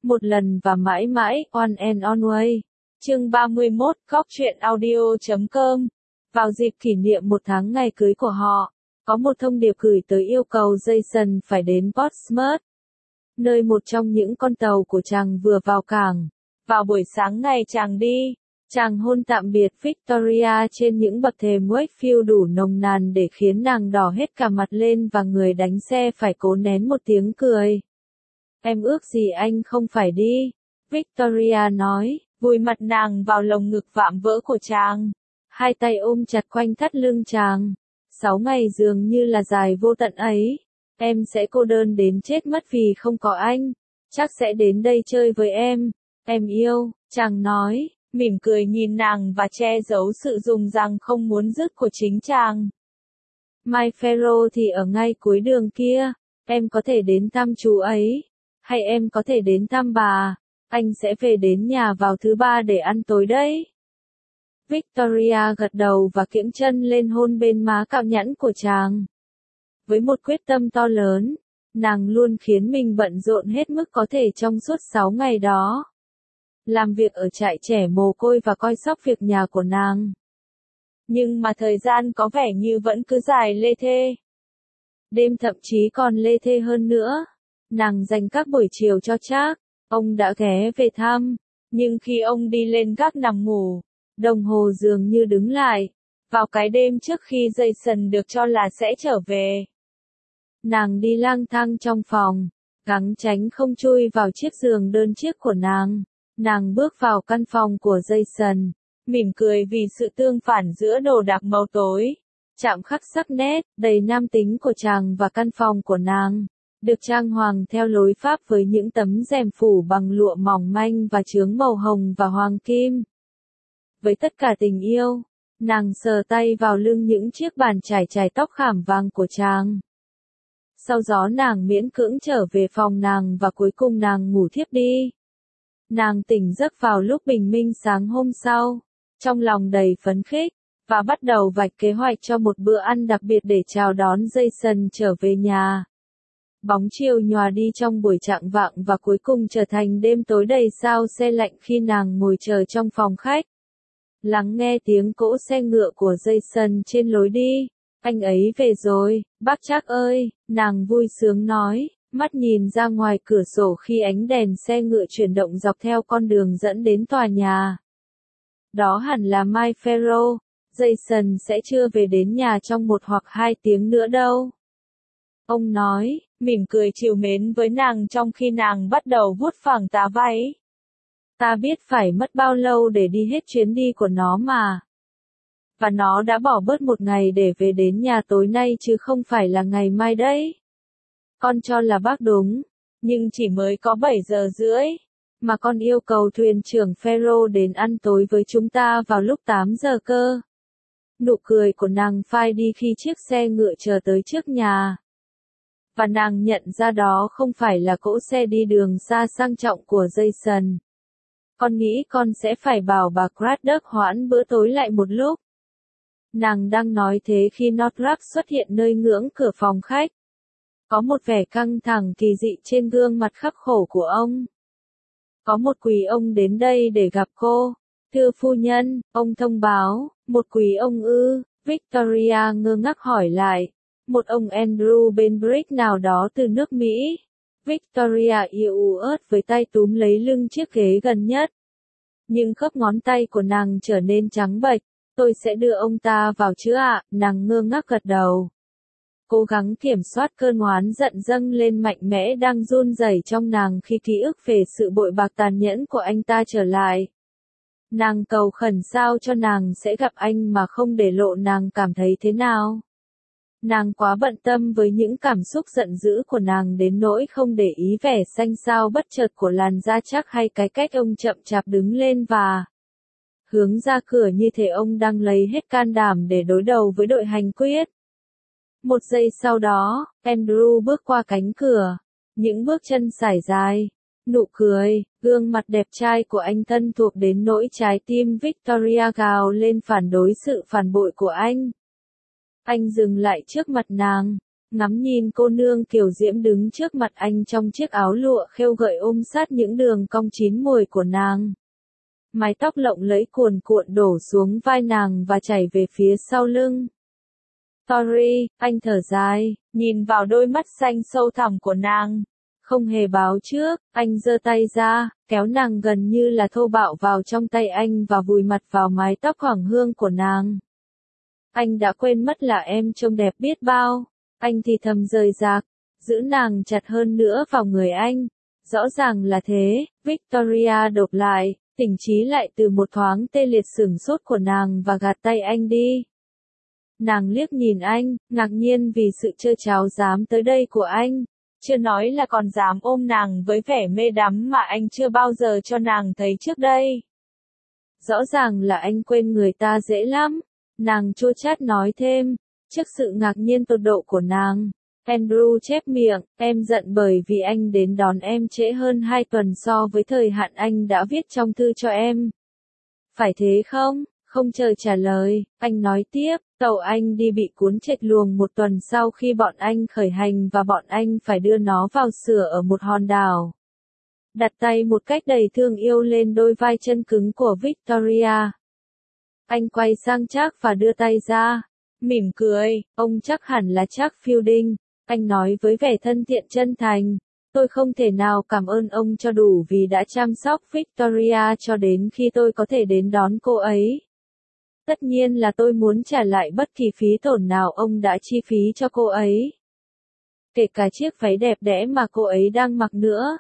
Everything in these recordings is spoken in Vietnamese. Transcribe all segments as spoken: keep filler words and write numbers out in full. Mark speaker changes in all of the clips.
Speaker 1: một lần và mãi mãi, One and Always. Chương ba mươi mốt, Góc truyện audio chấm com. Vào dịp kỷ niệm một tháng ngày cưới của họ, có một thông điệp gửi tới yêu cầu Jason phải đến Portsmouth, nơi một trong những con tàu của chàng vừa vào cảng. Vào buổi sáng ngày chàng đi, chàng hôn tạm biệt Victoria trên những bậc thềm Wakefield đủ nồng nàn để khiến nàng đỏ hết cả mặt lên và người đánh xe phải cố nén một tiếng cười. Em ước gì anh không phải đi, Victoria nói, vùi mặt nàng vào lồng ngực vạm vỡ của chàng, hai tay ôm chặt quanh thắt lưng chàng. Sáu ngày dường như là dài vô tận ấy, em sẽ cô đơn đến chết mất vì không có anh, chắc sẽ đến đây chơi với em, em yêu, chàng nói, mỉm cười nhìn nàng và che giấu sự rùng rằng không muốn dứt của chính chàng. My Faroe thì ở ngay cuối đường kia, em có thể đến thăm chú ấy, hay em có thể đến thăm bà, anh sẽ về đến nhà vào thứ ba để ăn tối đấy. Victoria gật đầu và kiễng chân lên hôn bên má cạo nhẵn của chàng. Với một quyết tâm to lớn, nàng luôn khiến mình bận rộn hết mức có thể trong suốt sáu ngày đó. Làm việc ở trại trẻ mồ côi và coi sóc việc nhà của nàng. Nhưng mà thời gian có vẻ như vẫn cứ dài lê thê. Đêm thậm chí còn lê thê hơn nữa. Nàng dành các buổi chiều cho Charles. Ông đã ghé về thăm, nhưng khi ông đi lên gác nằm ngủ, đồng hồ dường như đứng lại, vào cái đêm trước khi Jason được cho là sẽ trở về. Nàng đi lang thang trong phòng, gắng tránh không chui vào chiếc giường đơn chiếc của nàng. Nàng bước vào căn phòng của Jason, mỉm cười vì sự tương phản giữa đồ đạc màu tối, chạm khắc sắc nét, đầy nam tính của chàng và căn phòng của nàng. Được trang hoàng theo lối Pháp với những tấm rèm phủ bằng lụa mỏng manh và chướng màu hồng và hoàng kim. Với tất cả tình yêu, nàng sờ tay vào lưng những chiếc bàn chải chải tóc khảm vàng của chàng. Sau đó nàng miễn cưỡng trở về phòng nàng và cuối cùng nàng ngủ thiếp đi. Nàng tỉnh giấc vào lúc bình minh sáng hôm sau, trong lòng đầy phấn khích, và bắt đầu vạch kế hoạch cho một bữa ăn đặc biệt để chào đón Jason trở về nhà. Bóng chiều nhòa đi trong buổi chạng vạng và cuối cùng trở thành đêm tối đầy sao se lạnh khi nàng ngồi chờ trong phòng khách. Lắng nghe tiếng cỗ xe ngựa của Jason trên lối đi. Anh ấy về rồi, bác Charles ơi, nàng vui sướng nói, mắt nhìn ra ngoài cửa sổ khi ánh đèn xe ngựa chuyển động dọc theo con đường dẫn đến tòa nhà. Đó hẳn là My Faroe, Jason sẽ chưa về đến nhà trong một hoặc hai tiếng nữa đâu. Ông nói, mỉm cười trìu mến với nàng trong khi nàng bắt đầu vuốt phẳng tà váy. Ta biết phải mất bao lâu để đi hết chuyến đi của nó mà. Và nó đã bỏ bớt một ngày để về đến nhà tối nay chứ không phải là ngày mai đấy. Con cho là bác đúng, nhưng chỉ mới có bảy giờ rưỡi, mà con yêu cầu thuyền trưởng Faroe đến ăn tối với chúng ta vào lúc tám giờ cơ. Nụ cười của nàng phai đi khi chiếc xe ngựa chờ tới trước nhà. Và nàng nhận ra đó không phải là cỗ xe đi đường xa sang trọng của Jason. Con nghĩ con sẽ phải bảo bà Craddock hoãn bữa tối lại một lúc. Nàng đang nói thế khi Northrop xuất hiện nơi ngưỡng cửa phòng khách. Có một vẻ căng thẳng kỳ dị trên gương mặt khắc khổ của ông. Có một quý ông đến đây để gặp cô. Thưa phu nhân, ông thông báo, một quý ông ư, Victoria ngơ ngác hỏi lại. Một ông Andrew Benbrick nào đó từ nước Mỹ. Victoria yếu ớt với tay túm lấy lưng chiếc ghế gần nhất. Nhưng khớp ngón tay của nàng trở nên trắng bệch. Tôi sẽ đưa ông ta vào chứ ạ, nàng ngơ ngác gật đầu. Cố gắng kiểm soát cơn oán giận dâng lên mạnh mẽ đang run rẩy trong nàng khi ký ức về sự bội bạc tàn nhẫn của anh ta trở lại. Nàng cầu khẩn sao cho nàng sẽ gặp anh mà không để lộ nàng cảm thấy thế nào. Nàng quá bận tâm với những cảm xúc giận dữ của nàng đến nỗi không để ý vẻ xanh xao bất chợt của làn da chắc hay cái cách ông chậm chạp đứng lên và hướng ra cửa như thể ông đang lấy hết can đảm để đối đầu với đội hành quyết. Một giây sau đó, Andrew bước qua cánh cửa, những bước chân sải dài, nụ cười, gương mặt đẹp trai của anh thân thuộc đến nỗi trái tim Victoria gào lên phản đối sự phản bội của anh. Anh dừng lại trước mặt nàng, ngắm nhìn cô nương kiều diễm đứng trước mặt anh trong chiếc áo lụa khêu gợi ôm sát những đường cong chín mùi của nàng. Mái tóc lộng lẫy cuồn cuộn đổ xuống vai nàng và chảy về phía sau lưng. Sorry, anh thở dài, nhìn vào đôi mắt xanh sâu thẳm của nàng. Không hề báo trước, anh giơ tay ra, kéo nàng gần như là thô bạo vào trong tay anh và vùi mặt vào mái tóc hoàng hương của nàng. Anh đã quên mất là em trông đẹp biết bao. Anh thì thầm rời rạc, giữ nàng chặt hơn nữa vào người anh. Rõ ràng là thế, Victoria đột lại, tỉnh trí lại từ một thoáng tê liệt sửng sốt của nàng và gạt tay anh đi. Nàng liếc nhìn anh, ngạc nhiên vì sự trơ tráo dám tới đây của anh. Chưa nói là còn dám ôm nàng với vẻ mê đắm mà anh chưa bao giờ cho nàng thấy trước đây. Rõ ràng là anh quên người ta dễ lắm. Nàng chua chát nói thêm, trước sự ngạc nhiên tột độ của nàng. Andrew chép miệng, em giận bởi vì anh đến đón em trễ hơn hai tuần so với thời hạn anh đã viết trong thư cho em. Phải thế không? Không chờ trả lời, anh nói tiếp, tàu anh đi bị cuốn trệch luồng một tuần sau khi bọn anh khởi hành và bọn anh phải đưa nó vào sửa ở một hòn đảo. Đặt tay một cách đầy thương yêu lên đôi vai chân cứng của Victoria. Anh quay sang Jack và đưa tay ra, mỉm cười, ông chắc hẳn là Jack Fielding. Anh nói với vẻ thân thiện chân thành, tôi không thể nào cảm ơn ông cho đủ vì đã chăm sóc Victoria cho đến khi tôi có thể đến đón cô ấy. Tất nhiên là tôi muốn trả lại bất kỳ phí tổn nào ông đã chi phí cho cô ấy. Kể cả chiếc váy đẹp đẽ mà cô ấy đang mặc nữa.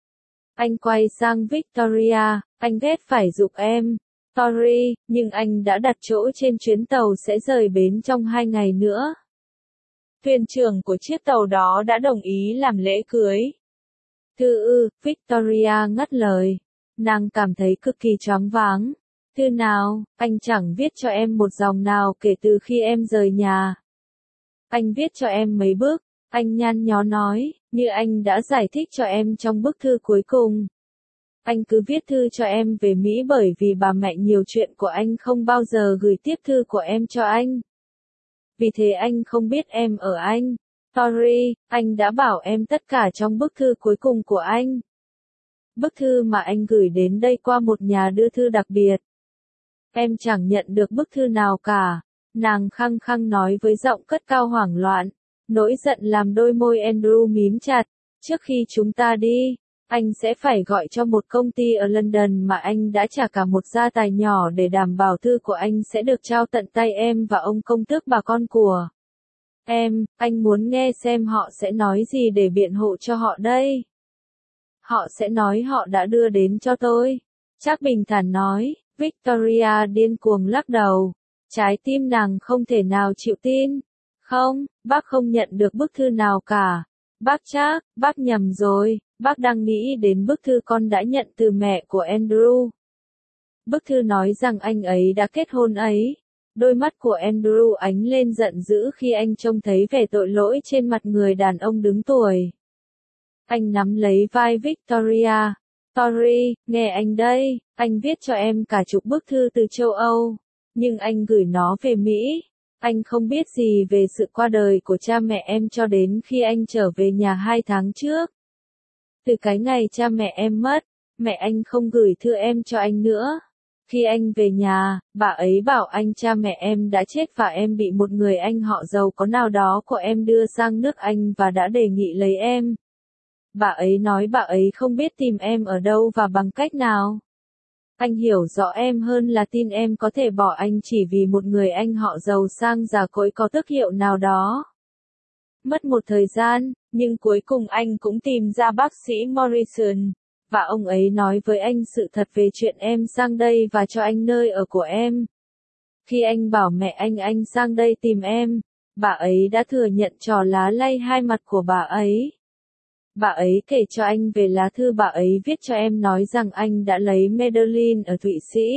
Speaker 1: Anh quay sang Victoria, anh ghét phải giục em. Sorry, nhưng anh đã đặt chỗ trên chuyến tàu sẽ rời bến trong hai ngày nữa. Thuyền trưởng của chiếc tàu đó đã đồng ý làm lễ cưới. Thư ư, Victoria ngắt lời. Nàng cảm thấy cực kỳ choáng váng. Thư nào, anh chẳng viết cho em một dòng nào kể từ khi em rời nhà. Anh viết cho em mấy bức, anh nhăn nhó nói, như anh đã giải thích cho em trong bức thư cuối cùng. Anh cứ viết thư cho em về Mỹ bởi vì bà mẹ nhiều chuyện của anh không bao giờ gửi tiếp thư của em cho anh. Vì thế anh không biết em ở Anh. Sorry, anh đã bảo em tất cả trong bức thư cuối cùng của anh. Bức thư mà anh gửi đến đây qua một nhà đưa thư đặc biệt. Em chẳng nhận được bức thư nào cả. Nàng khăng khăng nói với giọng cất cao hoảng loạn. Nỗi giận làm đôi môi Andrew mím chặt. Trước khi chúng ta đi, anh sẽ phải gọi cho một công ty ở London mà anh đã trả cả một gia tài nhỏ để đảm bảo thư của anh sẽ được trao tận tay em và ông công tước bà con của em. Anh muốn nghe xem họ sẽ nói gì để biện hộ cho họ đây. Họ sẽ nói họ đã đưa đến cho tôi. Chắc bình thản nói. Victoria điên cuồng lắc đầu. Trái tim nàng không thể nào chịu tin. Không, bác không nhận được bức thư nào cả. Bác chắc, bác nhầm rồi. Bác đang nghĩ đến bức thư con đã nhận từ mẹ của Andrew. Bức thư nói rằng anh ấy đã kết hôn ấy. Đôi mắt của Andrew ánh lên giận dữ khi anh trông thấy vẻ tội lỗi trên mặt người đàn ông đứng tuổi. Anh nắm lấy vai Victoria. Sorry, nghe anh đây, anh viết cho em cả chục bức thư từ châu Âu, nhưng anh gửi nó về Mỹ. Anh không biết gì về sự qua đời của cha mẹ em cho đến khi anh trở về nhà hai tháng trước. Từ cái ngày cha mẹ em mất, mẹ anh không gửi thư em cho anh nữa. Khi anh về nhà, bà ấy bảo anh cha mẹ em đã chết và em bị một người anh họ giàu có nào đó của em đưa sang nước Anh và đã đề nghị lấy em. Bà ấy nói bà ấy không biết tìm em ở đâu và bằng cách nào. Anh hiểu rõ em hơn là tin em có thể bỏ anh chỉ vì một người anh họ giàu sang già cỗi có tước hiệu nào đó. Mất một thời gian, nhưng cuối cùng anh cũng tìm ra bác sĩ Morrison, và ông ấy nói với anh sự thật về chuyện em sang đây và cho anh nơi ở của em. Khi anh bảo mẹ anh anh sang đây tìm em, bà ấy đã thừa nhận trò lá lay hai mặt của bà ấy. Bà ấy kể cho anh về lá thư bà ấy viết cho em nói rằng anh đã lấy Madeline ở Thụy Sĩ.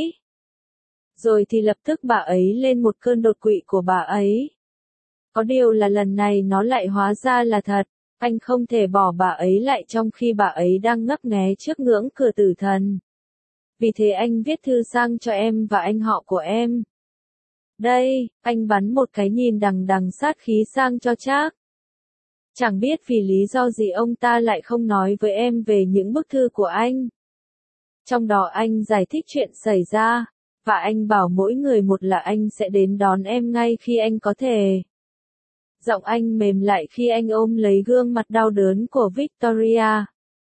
Speaker 1: Rồi thì lập tức bà ấy lên một cơn đột quỵ của bà ấy. Có điều là lần này nó lại hóa ra là thật, anh không thể bỏ bà ấy lại trong khi bà ấy đang ngấp nghé trước ngưỡng cửa tử thần. Vì thế anh viết thư sang cho em và anh họ của em. Đây, anh bắn một cái nhìn đằng đằng sát khí sang cho Trác. Chẳng biết vì lý do gì ông ta lại không nói với em về những bức thư của anh. Trong đó anh giải thích chuyện xảy ra, và anh bảo mỗi người một là anh sẽ đến đón em ngay khi anh có thể. Giọng anh mềm lại khi anh ôm lấy gương mặt đau đớn của Victoria.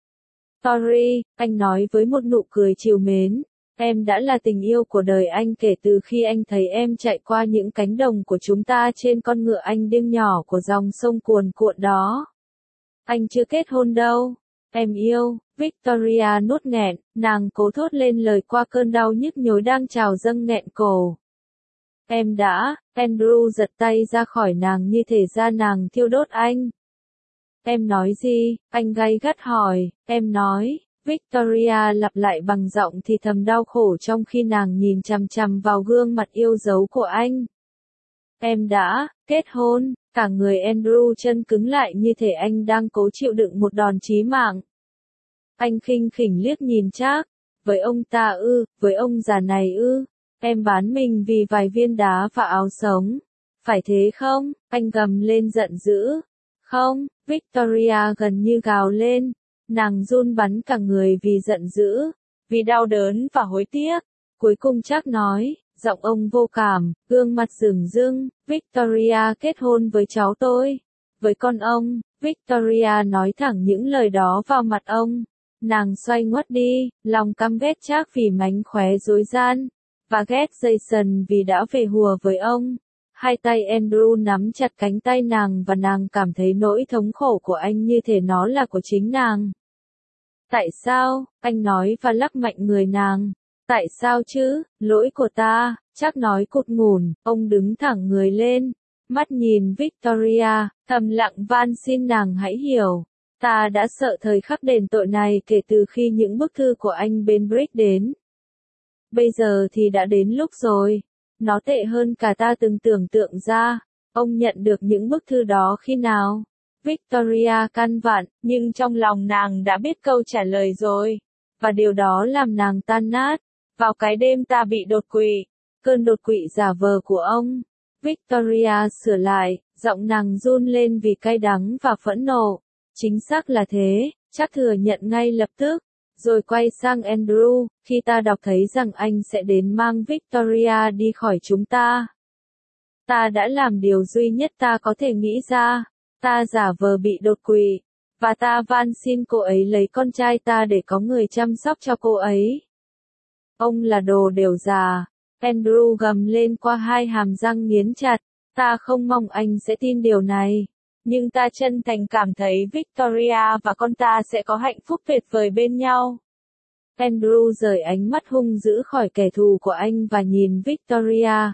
Speaker 1: Tori, anh nói với một nụ cười trìu mến, em đã là tình yêu của đời anh kể từ khi anh thấy em chạy qua những cánh đồng của chúng ta trên con ngựa anh điên nhỏ của dòng sông cuồn cuộn đó. Anh chưa kết hôn đâu. Em yêu, Victoria nuốt nghẹn, nàng cố thốt lên lời qua cơn đau nhức nhối đang trào dâng nghẹn cổ. Em đã, Andrew giật tay ra khỏi nàng như thể da nàng thiêu đốt anh. Em nói gì? Anh gay gắt hỏi, em nói, Victoria lặp lại bằng giọng thì thầm đau khổ trong khi nàng nhìn chằm chằm vào gương mặt yêu dấu của anh. Em đã, kết hôn, cả người Andrew chân cứng lại như thể anh đang cố chịu đựng một đòn chí mạng. Anh khinh khỉnh liếc nhìn Trác, với ông ta ư, với ông già này ư, em bán mình vì vài viên đá và áo sống. Phải thế không? Anh gầm lên giận dữ. Không, Victoria gần như gào lên, nàng run bắn cả người vì giận dữ, vì đau đớn và hối tiếc. Cuối cùng Trác nói, giọng ông vô cảm, gương mặt rừng rưng, Victoria kết hôn với cháu tôi, với con ông. Victoria nói thẳng những lời đó vào mặt ông. Nàng xoay ngoắt đi, lòng căm ghét Trác vì mánh khóe dối gian, và ghét Jason vì đã về hùa với ông. Hai tay Andrew nắm chặt cánh tay nàng và nàng cảm thấy nỗi thống khổ của anh như thể nó là của chính nàng. Tại sao? Anh nói và lắc mạnh người nàng. Tại sao chứ? Lỗi của ta, Trác nói cụt ngủn, ông đứng thẳng người lên, mắt nhìn Victoria, thầm lặng van xin nàng hãy hiểu. Ta đã sợ thời khắc đền tội này kể từ khi những bức thư của anh bên Brick đến. Bây giờ thì đã đến lúc rồi. Nó tệ hơn cả ta từng tưởng tượng ra. Ông nhận được những bức thư đó khi nào? Victoria căn vặn, nhưng trong lòng nàng đã biết câu trả lời rồi. Và điều đó làm nàng tan nát. Vào cái đêm ta bị đột quỵ. Cơn đột quỵ giả vờ của ông. Victoria sửa lại, giọng nàng run lên vì cay đắng và phẫn nộ. Chính xác là thế, Trác thừa nhận ngay lập tức. Rồi quay sang Andrew, khi ta đọc thấy rằng anh sẽ đến mang Victoria đi khỏi chúng ta. Ta đã làm điều duy nhất ta có thể nghĩ ra. Ta giả vờ bị đột quỵ. Và ta van xin cô ấy lấy con trai ta để có người chăm sóc cho cô ấy. Ông là đồ đều già. Andrew gầm lên qua hai hàm răng nghiến chặt. Ta không mong anh sẽ tin điều này. Nhưng ta chân thành cảm thấy Victoria và con ta sẽ có hạnh phúc tuyệt vời bên nhau. Andrew rời ánh mắt hung dữ khỏi kẻ thù của anh và nhìn Victoria.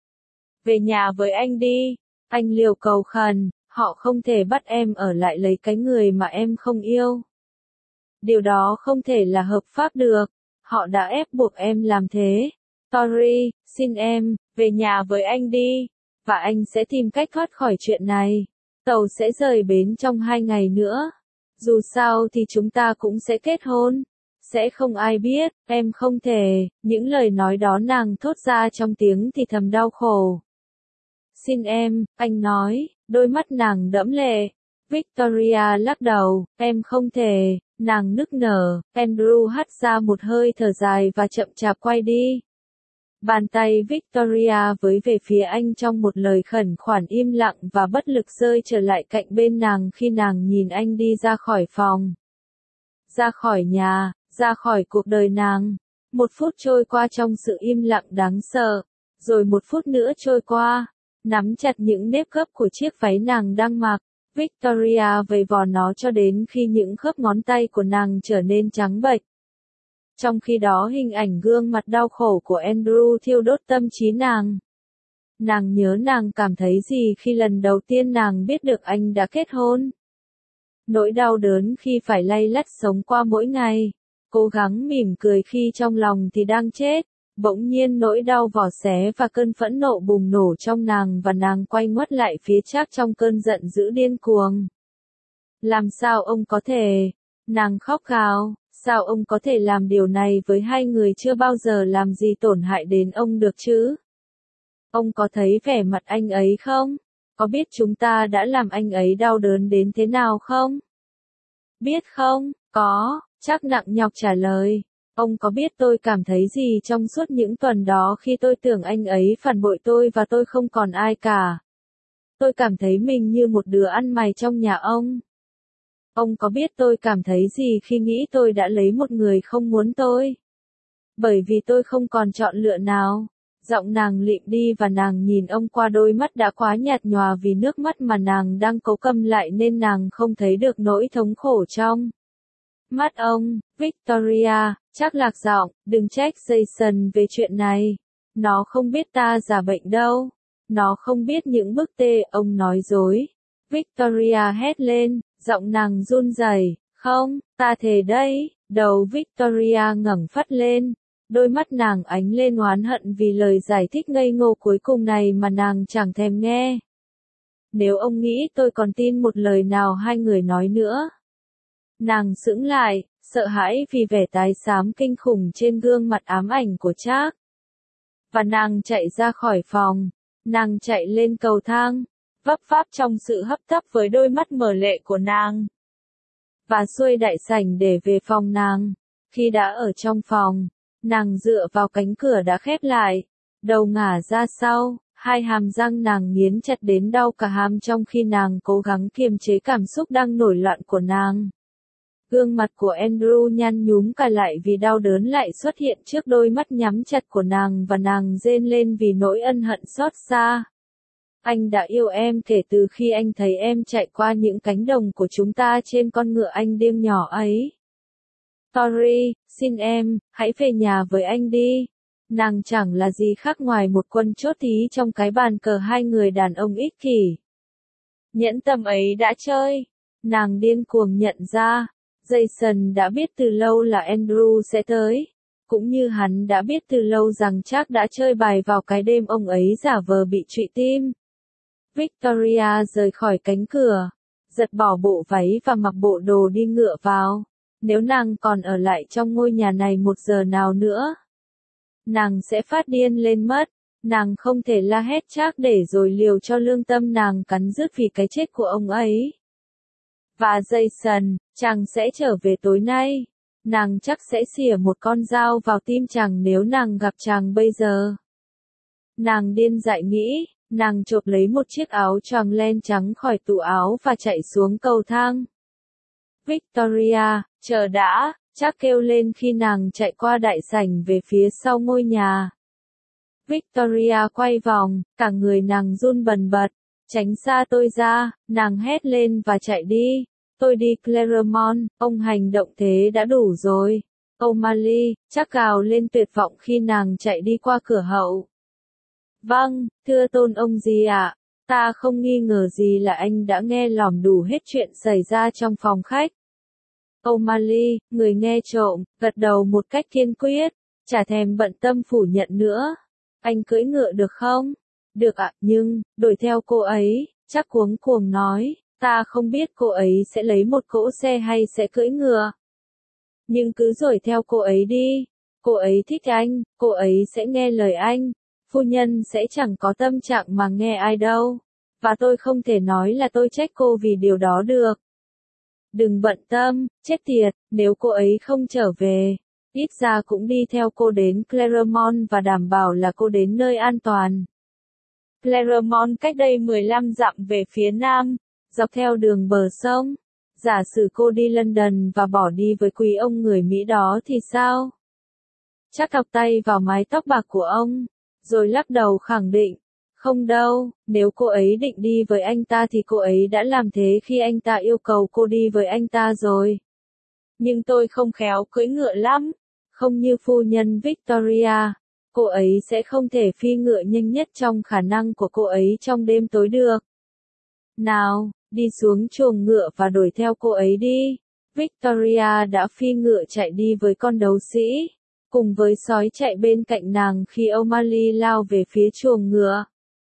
Speaker 1: Về nhà với anh đi. Anh liều cầu khẩn, họ không thể bắt em ở lại lấy cái người mà em không yêu. Điều đó không thể là hợp pháp được. Họ đã ép buộc em làm thế. Tori, xin em, về nhà với anh đi. Và anh sẽ tìm cách thoát khỏi chuyện này. Tàu sẽ rời bến trong hai ngày nữa. Dù sao thì chúng ta cũng sẽ kết hôn. Sẽ không ai biết, em không thể. Những lời nói đó nàng thốt ra trong tiếng thì thầm đau khổ. Xin em, anh nói, đôi mắt nàng đẫm lệ. Victoria lắc đầu, em không thể, nàng nức nở. Andrew hắt ra một hơi thở dài và chậm chạp quay đi. Bàn tay Victoria với về phía anh trong một lời khẩn khoản im lặng và bất lực rơi trở lại cạnh bên nàng khi nàng nhìn anh đi ra khỏi phòng. Ra khỏi nhà, ra khỏi cuộc đời nàng. Một phút trôi qua trong sự im lặng đáng sợ. Rồi một phút nữa trôi qua. Nắm chặt những nếp gấp của chiếc váy nàng đang mặc. Victoria vầy vò nó cho đến khi những khớp ngón tay của nàng trở nên trắng bệch. Trong khi đó hình ảnh gương mặt đau khổ của Andrew thiêu đốt tâm trí nàng. Nàng nhớ nàng cảm thấy gì khi lần đầu tiên nàng biết được anh đã kết hôn. Nỗi đau đớn khi phải lay lắt sống qua mỗi ngày. Cố gắng mỉm cười khi trong lòng thì đang chết. Bỗng nhiên nỗi đau vỏ xé và cơn phẫn nộ bùng nổ trong nàng và nàng quay ngoắt lại phía Trác trong cơn giận dữ điên cuồng. Làm sao ông có thể? Nàng khóc gào. Sao ông có thể làm điều này với hai người chưa bao giờ làm gì tổn hại đến ông được chứ? Ông có thấy vẻ mặt anh ấy không? Có biết chúng ta đã làm anh ấy đau đớn đến thế nào không? Biết không? Có, chắc nặng nhọc trả lời. Ông có biết tôi cảm thấy gì trong suốt những tuần đó khi tôi tưởng anh ấy phản bội tôi và tôi không còn ai cả? Tôi cảm thấy mình như một đứa ăn mày trong nhà ông. Ông có biết tôi cảm thấy gì khi nghĩ tôi đã lấy một người không muốn tôi? Bởi vì tôi không còn chọn lựa nào. Giọng nàng lịm đi và nàng nhìn ông qua đôi mắt đã quá nhạt nhòa vì nước mắt mà nàng đang cố câm lại nên nàng không thấy được nỗi thống khổ trong mắt ông. Victoria, chắc lạc giọng, đừng trách Jason về chuyện này. Nó không biết ta giả bệnh đâu. Nó không biết những bức tê ông nói dối. Victoria hét lên, giọng nàng run rẩy. Không, ta thề đấy. Đầu Victoria ngẩng phắt lên. Đôi mắt nàng ánh lên oán hận vì lời giải thích ngây ngô cuối cùng này mà nàng chẳng thèm nghe. Nếu ông nghĩ tôi còn tin một lời nào hai người nói nữa. Nàng sững lại, sợ hãi vì vẻ tái xám kinh khủng trên gương mặt ám ảnh của Trác. Và nàng chạy ra khỏi phòng. Nàng chạy lên cầu thang, vấp váp trong sự hấp tấp với đôi mắt mở lệ của nàng. Và xuôi đại sảnh để về phòng nàng. Khi đã ở trong phòng, nàng dựa vào cánh cửa đã khép lại, đầu ngả ra sau, hai hàm răng nàng nghiến chặt đến đau cả hàm trong khi nàng cố gắng kiềm chế cảm xúc đang nổi loạn của nàng. Gương mặt của Andrew nhăn nhúm cả lại vì đau đớn lại xuất hiện trước đôi mắt nhắm chặt của nàng và nàng rên lên vì nỗi ân hận xót xa. Anh đã yêu em kể từ khi anh thấy em chạy qua những cánh đồng của chúng ta trên con ngựa anh điên nhỏ ấy. Tori, xin em, hãy về nhà với anh đi. Nàng chẳng là gì khác ngoài một quân chốt tí trong cái bàn cờ hai người đàn ông ích kỷ. Nhẫn tâm ấy đã chơi. Nàng điên cuồng nhận ra. Jason đã biết từ lâu là Andrew sẽ tới. Cũng như hắn đã biết từ lâu rằng Trác đã chơi bài vào cái đêm ông ấy giả vờ bị trụy tim. Victoria rời khỏi cánh cửa, giật bỏ bộ váy và mặc bộ đồ đi ngựa vào. Nếu nàng còn ở lại trong ngôi nhà này một giờ nào nữa, nàng sẽ phát điên lên mất. Nàng không thể la hét Trác để rồi liều cho lương tâm nàng cắn rứt vì cái chết của ông ấy. Và Jason, chàng sẽ trở về tối nay. Nàng chắc sẽ xỉa một con dao vào tim chàng nếu nàng gặp chàng bây giờ. Nàng điên dại nghĩ, nàng chộp lấy một chiếc áo choàng len trắng khỏi tủ áo và chạy xuống cầu thang. Victoria, chờ đã, Trác kêu lên khi nàng chạy qua đại sảnh về phía sau ngôi nhà. Victoria quay vòng, cả người nàng run bần bật. Tránh xa tôi ra, nàng hét lên và chạy đi. Tôi đi Claremont, ông hành động thế đã đủ rồi. O'Malley, Trác gào lên tuyệt vọng khi nàng chạy đi qua cửa hậu. Vâng, thưa tôn ông gì ạ? Ta không nghi ngờ gì là anh đã nghe lỏm đủ hết chuyện xảy ra trong phòng khách. O'Malley, người nghe trộm, gật đầu một cách kiên quyết, chả thèm bận tâm phủ nhận nữa. Anh cưỡi ngựa được không? Được ạ, nhưng, đuổi theo cô ấy, Trác cuống cuồng nói, ta không biết cô ấy sẽ lấy một cỗ xe hay sẽ cưỡi ngựa. Nhưng cứ đuổi theo cô ấy đi, cô ấy thích anh, cô ấy sẽ nghe lời anh, phu nhân sẽ chẳng có tâm trạng mà nghe ai đâu, và tôi không thể nói là tôi trách cô vì điều đó được. Đừng bận tâm, chết tiệt, nếu cô ấy không trở về, ít ra cũng đi theo cô đến Claremont và đảm bảo là cô đến nơi an toàn. Claremont cách đây mười lăm dặm về phía nam, dọc theo đường bờ sông. Giả sử cô đi London và bỏ đi với quý ông người Mỹ đó thì sao? Trác thọc tay vào mái tóc bạc của ông, rồi lắc đầu khẳng định, không đâu, nếu cô ấy định đi với anh ta thì cô ấy đã làm thế khi anh ta yêu cầu cô đi với anh ta rồi. Nhưng tôi không khéo cưỡi ngựa lắm, không như phu nhân Victoria. Cô ấy sẽ không thể phi ngựa nhanh nhất trong khả năng của cô ấy trong đêm tối được. Nào, đi xuống chuồng ngựa và đuổi theo cô ấy đi. Victoria đã phi ngựa chạy đi với con đấu sĩ, cùng với sói chạy bên cạnh nàng khi O'Malley lao về phía chuồng ngựa.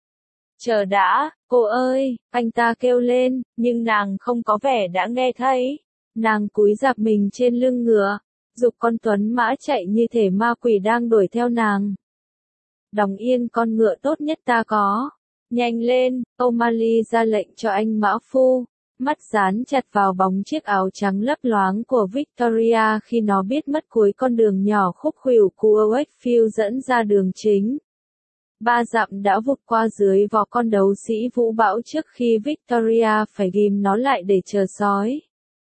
Speaker 1: Chờ đã, cô ơi, anh ta kêu lên, nhưng nàng không có vẻ đã nghe thấy. Nàng cúi rạp mình trên lưng ngựa, giục con tuấn mã chạy như thể ma quỷ đang đuổi theo nàng. Đóng yên con ngựa tốt nhất ta có. Nhanh lên, O'Malley ra lệnh cho anh mã phu, mắt dán chặt vào bóng chiếc áo trắng lấp loáng của Victoria khi nó biết mất cuối con đường nhỏ khúc khuỷu của Wakefield dẫn ra đường chính. Ba dặm đã vụt qua dưới vỏ con đấu sĩ vũ bão trước khi Victoria phải ghim nó lại để chờ sói.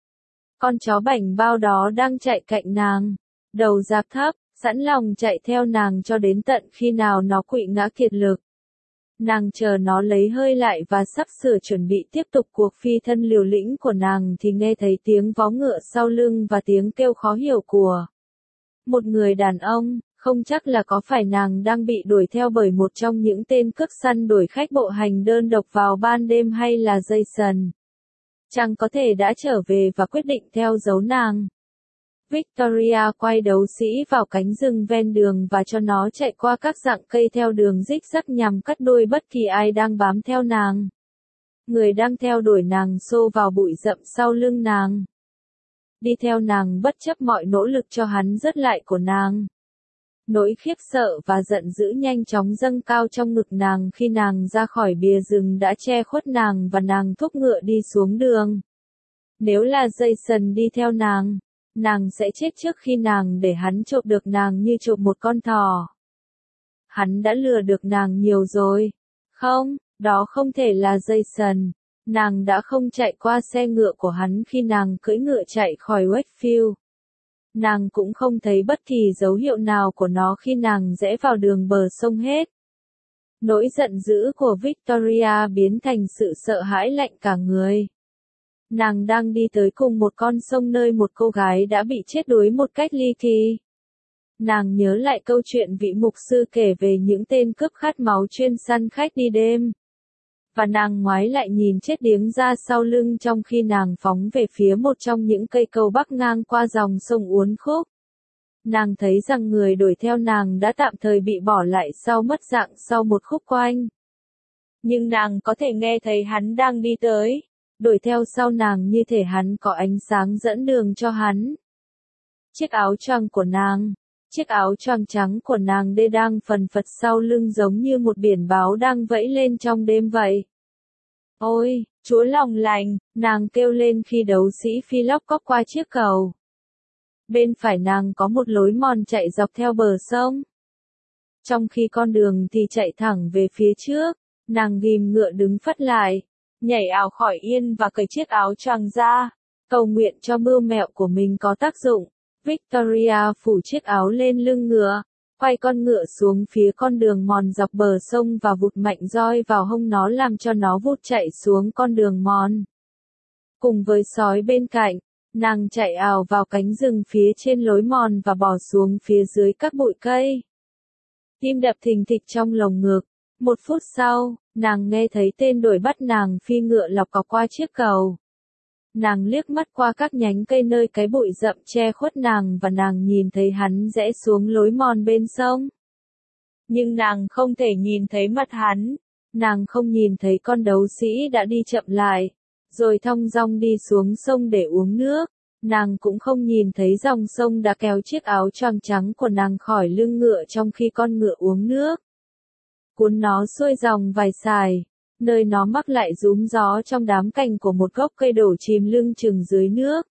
Speaker 1: Con chó bảnh bao đó đang chạy cạnh nàng, đầu dạp thấp, sẵn lòng chạy theo nàng cho đến tận khi nào nó quỵ ngã kiệt lực. Nàng chờ nó lấy hơi lại và sắp sửa chuẩn bị tiếp tục cuộc phi thân liều lĩnh của nàng thì nghe thấy tiếng vó ngựa sau lưng và tiếng kêu khó hiểu của một người đàn ông, không chắc là có phải nàng đang bị đuổi theo bởi một trong những tên cướp săn đuổi khách bộ hành đơn độc vào ban đêm hay là Jason. Chàng có thể đã trở về và quyết định theo dấu nàng. Victoria quay đấu sĩ vào cánh rừng ven đường và cho nó chạy qua các rặng cây theo đường rích rắc nhằm cắt đuôi bất kỳ ai đang bám theo nàng. Người đang theo đuổi nàng xô vào bụi rậm sau lưng nàng. Đi theo nàng bất chấp mọi nỗ lực cho hắn dứt lại của nàng. Nỗi khiếp sợ và giận dữ nhanh chóng dâng cao trong ngực nàng khi nàng ra khỏi bìa rừng đã che khuất nàng và nàng thúc ngựa đi xuống đường. Nếu là Jason đi theo nàng, nàng sẽ chết trước khi nàng để hắn trộm được nàng như trộm một con thỏ. Hắn đã lừa được nàng nhiều rồi. Không, đó không thể là Jason. Nàng đã không chạy qua xe ngựa của hắn khi nàng cưỡi ngựa chạy khỏi Wakefield. Nàng cũng không thấy bất kỳ dấu hiệu nào của nó khi nàng rẽ vào đường bờ sông hết. Nỗi giận dữ của Victoria biến thành sự sợ hãi lạnh cả người. Nàng đang đi tới cùng một con sông nơi một cô gái đã bị chết đuối một cách ly kỳ. Nàng nhớ lại câu chuyện vị mục sư kể về những tên cướp khát máu chuyên săn khách đi đêm. Và nàng ngoái lại nhìn chết điếng ra sau lưng trong khi nàng phóng về phía một trong những cây cầu bắc ngang qua dòng sông uốn khúc. Nàng thấy rằng người đuổi theo nàng đã tạm thời bị bỏ lại sau mất dạng sau một khúc quanh. Nhưng nàng có thể nghe thấy hắn đang đi tới, đuổi theo sau nàng như thể hắn có ánh sáng dẫn đường cho hắn. Chiếc áo choàng của nàng, chiếc áo choàng trắng của nàng đê đang phần phật sau lưng giống như một biển báo đang vẫy lên trong đêm vậy. Ôi, Chúa lòng lành, nàng kêu lên khi đấu sĩ phi lóc cóc qua chiếc cầu. Bên phải nàng có một lối mòn chạy dọc theo bờ sông. Trong khi con đường thì chạy thẳng về phía trước, nàng ghim ngựa đứng phắt lại, nhảy ảo khỏi yên và cởi chiếc áo choàng ra, cầu nguyện cho mưu mẹo của mình có tác dụng. Victoria phủ chiếc áo lên lưng ngựa, quay con ngựa xuống phía con đường mòn dọc bờ sông và vụt mạnh roi vào hông nó làm cho nó vụt chạy xuống con đường mòn. Cùng với sói bên cạnh, nàng chạy ào vào cánh rừng phía trên lối mòn và bò xuống phía dưới các bụi cây. Tim đập thình thịch trong lồng ngực. Một phút sau, nàng nghe thấy tên đuổi bắt nàng phi ngựa lọc cọc qua chiếc cầu. Nàng liếc mắt qua các nhánh cây nơi cái bụi rậm che khuất nàng và nàng nhìn thấy hắn rẽ xuống lối mòn bên sông. Nhưng nàng không thể nhìn thấy mặt hắn. Nàng không nhìn thấy con đấu sĩ đã đi chậm lại, rồi thong dong đi xuống sông để uống nước. Nàng cũng không nhìn thấy dòng sông đã kéo chiếc áo choàng trắng của nàng khỏi lưng ngựa trong khi con ngựa uống nước. Cuốn nó xuôi dòng vài sải, nơi nó mắc lại rúm gió trong đám cành của một gốc cây đổ chìm lưng chừng dưới nước.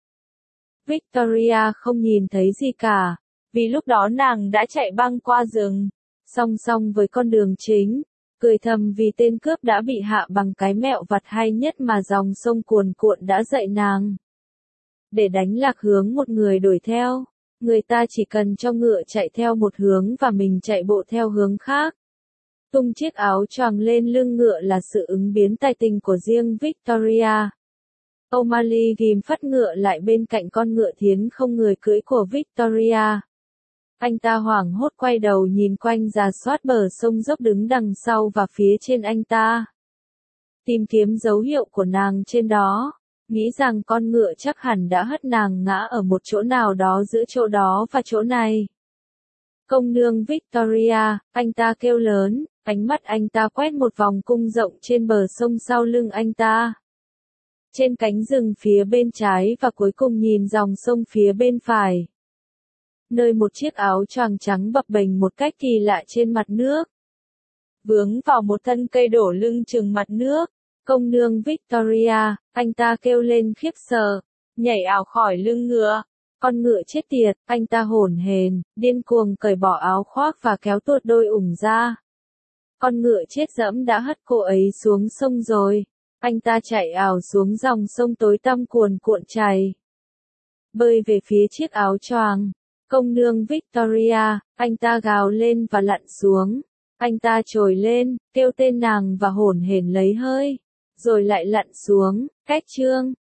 Speaker 1: Victoria không nhìn thấy gì cả, vì lúc đó nàng đã chạy băng qua rừng, song song với con đường chính, cười thầm vì tên cướp đã bị hạ bằng cái mẹo vặt hay nhất mà dòng sông cuồn cuộn đã dạy nàng. Để đánh lạc hướng một người đuổi theo, người ta chỉ cần cho ngựa chạy theo một hướng và mình chạy bộ theo hướng khác. Tung chiếc áo choàng lên lưng ngựa là sự ứng biến tài tình của riêng Victoria. O'Malley ghim phắt ngựa lại bên cạnh con ngựa thiến không người cưỡi của Victoria. Anh ta hoảng hốt quay đầu nhìn quanh rà soát bờ sông dốc đứng đằng sau và phía trên anh ta. Tìm kiếm dấu hiệu của nàng trên đó, nghĩ rằng con ngựa chắc hẳn đã hất nàng ngã ở một chỗ nào đó giữa chỗ đó và chỗ này. Công nương Victoria, anh ta kêu lớn, ánh mắt anh ta quét một vòng cung rộng trên bờ sông sau lưng anh ta. Trên cánh rừng phía bên trái và cuối cùng nhìn dòng sông phía bên phải. Nơi một chiếc áo choàng trắng bập bềnh một cách kỳ lạ trên mặt nước. vướng vào một thân cây đổ lưng chừng mặt nước. Công nương Victoria, anh ta kêu lên khiếp sợ, nhảy ảo khỏi lưng ngựa. Con ngựa chết tiệt, anh ta hổn hển, điên cuồng cởi bỏ áo khoác và kéo tuột đôi ủng ra. Con ngựa chết dẫm đã hất cô ấy xuống sông rồi. Anh ta chạy ảo xuống dòng sông tối tăm cuồn cuộn chảy, bơi về phía chiếc áo choàng. Công nương Victoria, anh ta gào lên và lặn xuống. Anh ta trồi lên, kêu tên nàng và hổn hển lấy hơi, rồi lại lặn xuống. Cách chương